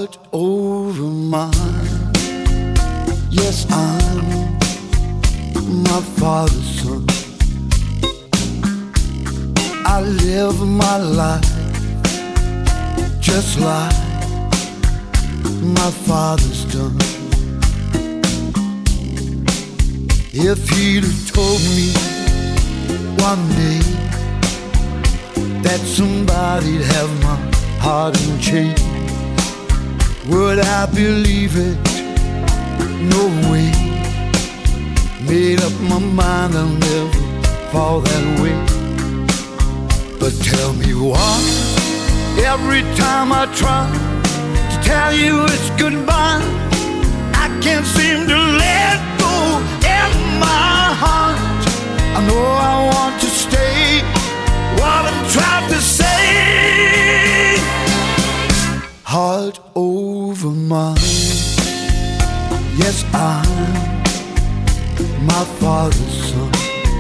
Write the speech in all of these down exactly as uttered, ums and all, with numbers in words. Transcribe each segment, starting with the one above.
heart over mine. Yes, I'm my father's son. I live my life just like my father's done. If he'd have told me one day that somebody'd have my heart in chains, would I believe it? No way. Made up my mind I'll never fall that way. But tell me why, every time I try to tell you it's goodbye, I can't seem to let go in my heart. I know I want to stay, what I'm trying to say. Heart over mine. Yes, I'm my father's son,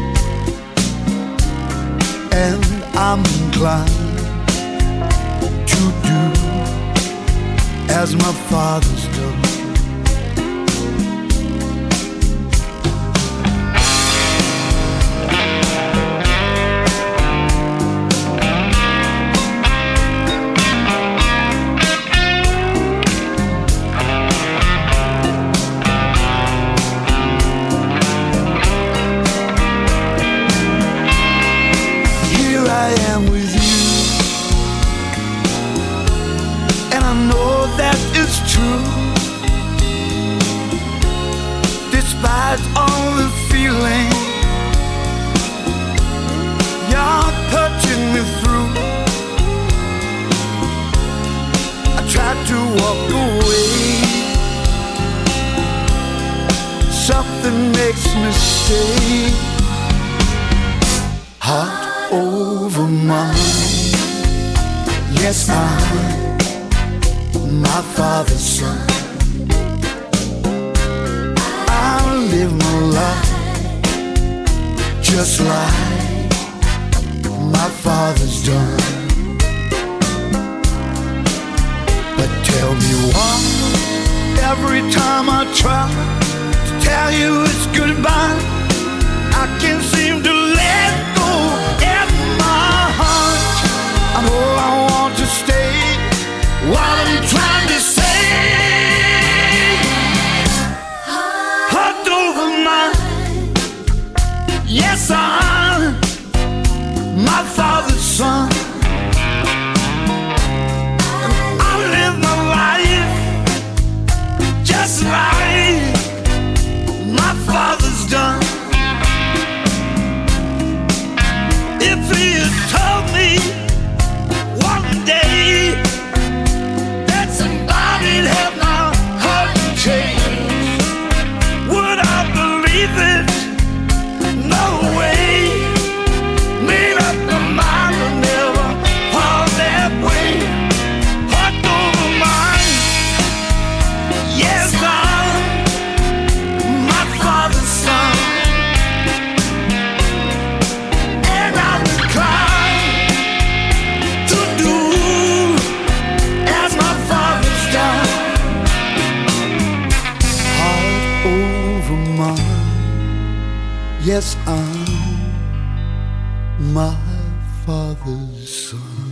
and I'm inclined to do as my father's done. Despite all the feeling you're touching me through, I tried to walk away. Something makes me stay. Heart over mine. Yes, I'm my father's son. I live my life just like my father's done. But tell me why, every time I try to tell you it's goodbye, I can't seem to let go in my heart. I know I want to stay, what I'm trying to say. Heart over mine. Yes, I'm my father's son, and I live my life just like my father's done. If he had told me one day that somebody'd have my heart changed, would I believe it? No way. Made up my mind to never fall that way. Heart over mine. Yes, I'm my father's son, and I'm inclined to do as my father's done. Heart over mine. Yes, I'm my father's son.